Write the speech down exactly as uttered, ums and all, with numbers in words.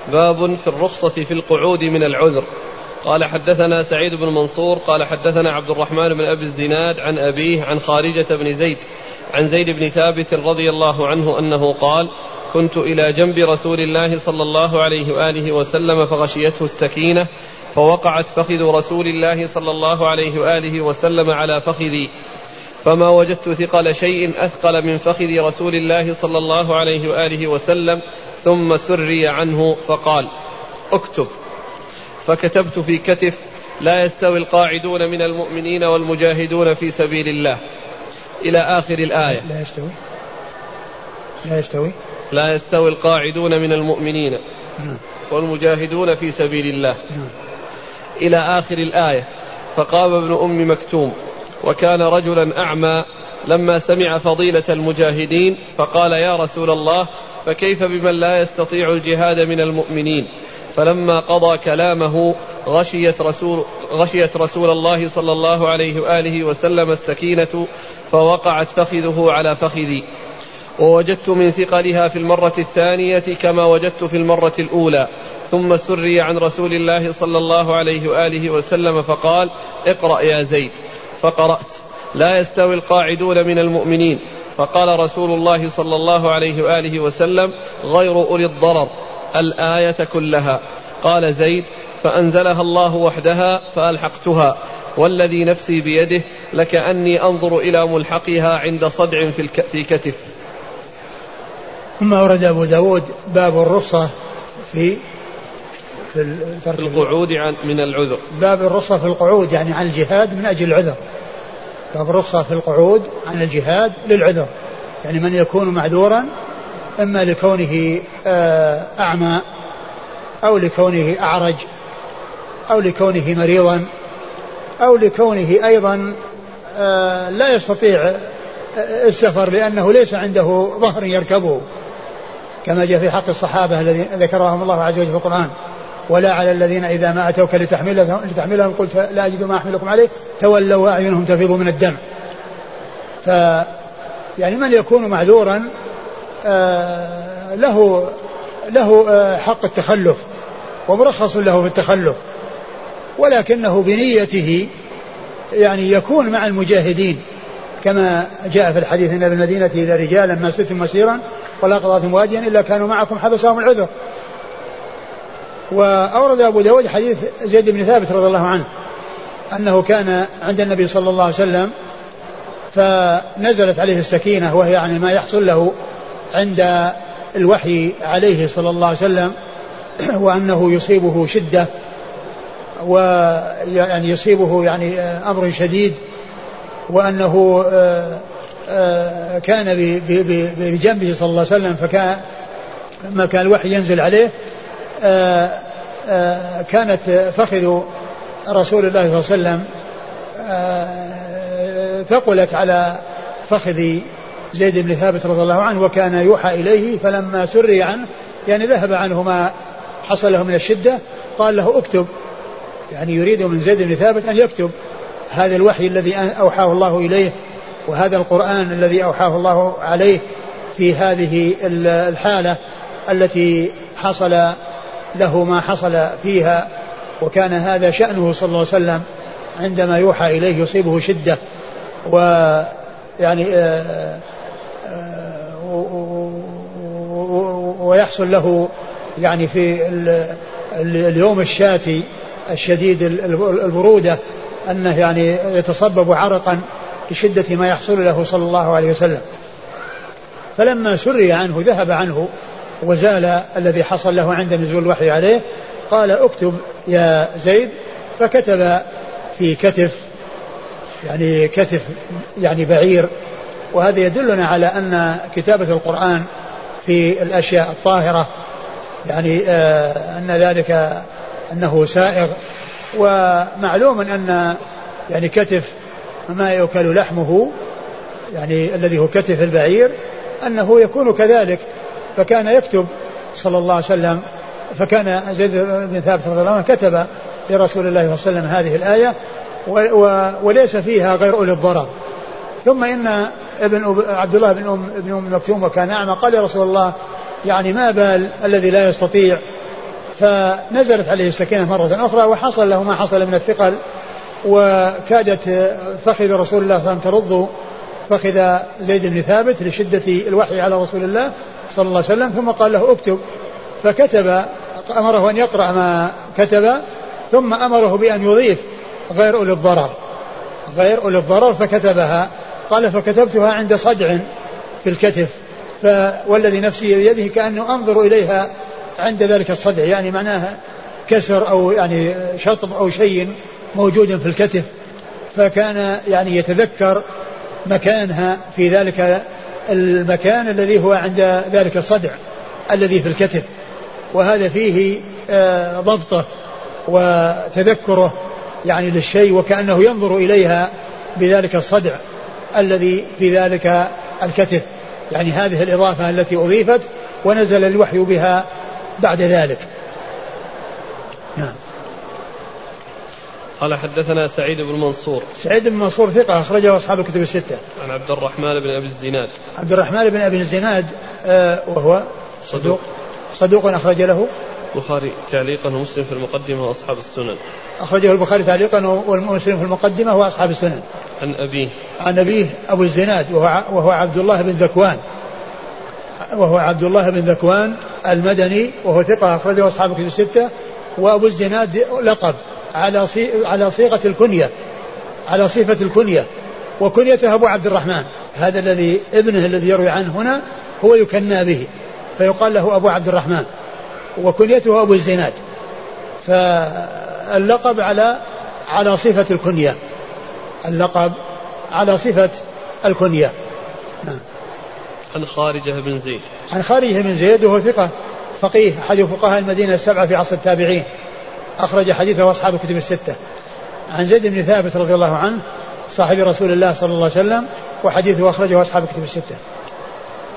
باب في الرخصة في القعود من العذر. قال حدثنا سعيد بن منصور قال حدثنا عبد الرحمن بن أبي الزناد عن أبيه عن خارجة بن زيد عن زيد بن ثابت رضي الله عنه أنه قال كنت إلى جنب رسول الله صلى الله عليه وآله وسلم فغشيته السكينة فوقعت فخذ رسول الله صلى الله عليه وآله وسلم على فخذي فما وجدت ثقل شيء أثقل من فخذ رسول الله صلى الله عليه وآله وسلم ثم سري عنه فقال اكتب فكتبت في كتف لا يستوي القاعدون من المؤمنين والمجاهدون في سبيل الله إلى آخر الآية. لا يستوي لا يستوي لا يستوي القاعدون من المؤمنين والمجاهدون في سبيل الله إلى آخر الآية. فقام ابن أم مكتوم وكان رجلا أعمى لما سمع فضيلة المجاهدين فقال يا رسول الله فكيف بمن لا يستطيع الجهاد من المؤمنين؟ فلما قضى كلامه غشيت رسول, غشيت رسول الله صلى الله عليه وآله وسلم السكينة فوقعت فخذه على فخذي ووجدت من ثقلها في المرة الثانية كما وجدت في المرة الأولى. ثم سري عن رسول الله صلى الله عليه وآله وسلم فقال اقرأ يا زيد فقرأت لا يستوي القاعدون من المؤمنين. فقال رسول الله صلى الله عليه وآله وسلم غير أولي الضرر الآية كلها. قال زيد فأنزلها الله وحدها فألحقتها والذي نفسي بيده لكأني أنظر إلى ملحقها عند صدع في كتف. ثم أورد أبو داود باب الرخصة في في, في القعود عن من العذر. باب الرخصة في القعود يعني عن الجهاد من أجل العذر. باب الرخصة في القعود عن الجهاد للعذر يعني من يكون معذورا إما لكونه أعمى أو لكونه أعرج أو لكونه مريضا أو لكونه أيضا لا يستطيع السفر لأنه ليس عنده ظهر يركبه كما جاء في حق الصحابة الذين ذكرهم الله عز وجل في القرآن ولا على الذين إذا ما أتوك لتحملهم, لتحملهم قلت لا أجد ما أحملكم عليه تولوا وأعينهم تفيض من الدم. ف يعني من يكون معذورا آه له له آه حق التخلف ومرخص له في التخلف ولكنه بنيته يعني يكون مع المجاهدين كما جاء في الحديث ان بالمدينة الى رجالا ما سرتم مسيرا ولا قضيتم واديا الا كانوا معكم حبسهم العذر. وأورد أبو داود حديث زيد بن ثابت رضي الله عنه أنه كان عند النبي صلى الله عليه وسلم فنزلت عليه السكينة وهي يعني ما يحصل له عند الوحي عليه صلى الله عليه وسلم وأنه يصيبه شدة ويعني يصيبه يعني أمر شديد وأنه كان بجنبه صلى الله عليه وسلم فكان لما كان الوحي ينزل عليه كانت فخذ رسول الله صلى الله عليه وسلم ثقلت على فخذ زيد بن ثابت رضي الله عنه وكان يوحى إليه فلما سري عنه يعني ذهب عنه ما حصل له من الشدة قال له اكتب يعني يريد من زيد بن ثابت أن يكتب هذا الوحي الذي أوحاه الله إليه وهذا القرآن الذي أوحاه الله عليه في هذه الحالة التي حصل له ما حصل فيها وكان هذا شأنه صلى الله عليه وسلم عندما يوحى إليه يصيبه شدة ويعني ويحصل له يعني في اليوم الشاتي الشديد البرودة أنه يعني يتصبب عرقا لشدة ما يحصل له صلى الله عليه وسلم. فلما سري عنه ذهب عنه وزال الذي حصل له عند نزول الوحي عليه قال اكتب يا زيد فكتب في كتف يعني كتف يعني بعير. وهذا يدلنا على أن كتابة القرآن في الأشياء الطاهرة يعني آه أن ذلك أنه سائغ ومعلوم أن يعني كتف ما يؤكل لحمه يعني الذي هو كتف البعير أنه يكون كذلك. فكان يكتب صلى الله عليه وسلم فكان زيد بن ثابت رضي الله عنه كتب لرسول الله صلى الله عليه وسلم هذه الآية وليس فيها غير أولي الضرر. ثم إن ابن عبد الله بن أم, بن أم مكتوم وكان أعمى قال يا رسول الله يعني ما بال الذي لا يستطيع فنزلت عليه السكينة مرة أخرى وحصل له ما حصل من الثقل، وكادت فخذ رسول الله صلى الله عليه وسلم ترض فخذ زيد بن ثابت لشدة الوحي على رسول الله صلى الله عليه وسلم. ثم قال له اكتب، فكتب، أمره أن يقرأ ما كتب، ثم أمره بأن يضيف غير أولي الضرر غير أولي الضرر فكتبها. قال فكتبتها عند صدع في الكتف، فوالذي نفسي بيده كأنه أنظر إليها عند ذلك الصدع، يعني معناها كسر أو يعني شطب أو شيء موجود في الكتف، فكان يعني يتذكر مكانها في ذلك المكان الذي هو عند ذلك الصدع الذي في الكتف. وهذا فيه ضبطه وتذكره يعني للشيء، وكأنه ينظر إليها بذلك الصدع الذي في ذلك الكتف، يعني هذه الإضافة التي أضيفت ونزل الوحي بها بعد ذلك. نعم. قال حدثنا سعيد بن منصور. سعيد بن منصور ثقة أخرجه أصحاب الكتب الستة. عن عبد الرحمن بن أبي الزناد. عبد الرحمن بن أبي الزناد آه وهو صدوق صدوق أخرج له البخاري تعليقا ومسلم في المقدمة وأصحاب السنن. أخرجه البخاري تعليقا ومسلم في المقدمة وأصحاب السنن. عن أبيه عن أبيه أبو الزناد وهو, وهو عبد الله بن ذكوان وهو عبد الله بن ذكوان المدني وهو ثقة أخرجه أصحاب الكتب الستة. وأبو الزناد لقب على على صيغة الكنية، على صفة الكنية، وكنيته أبو عبد الرحمن، هذا الذي ابنه الذي يروي عنه هنا هو يكنى به فيقال له أبو عبد الرحمن، وكنيته أبو الزناد، فاللقب على على صفة الكنية، اللقب على صفة الكنية. نعم. عن خارجة بن زيد. عن خارجة بن زيد وهو ثقة فقيه أحد فقهاء المدينة السبعة في عصر التابعين، أخرج حديثه أصحاب الكتب الستة. عن زيد بن ثابت رضي الله عنه صاحب رسول الله صلى الله عليه وسلم، وحديثه أخرجه أصحاب الكتب الستة.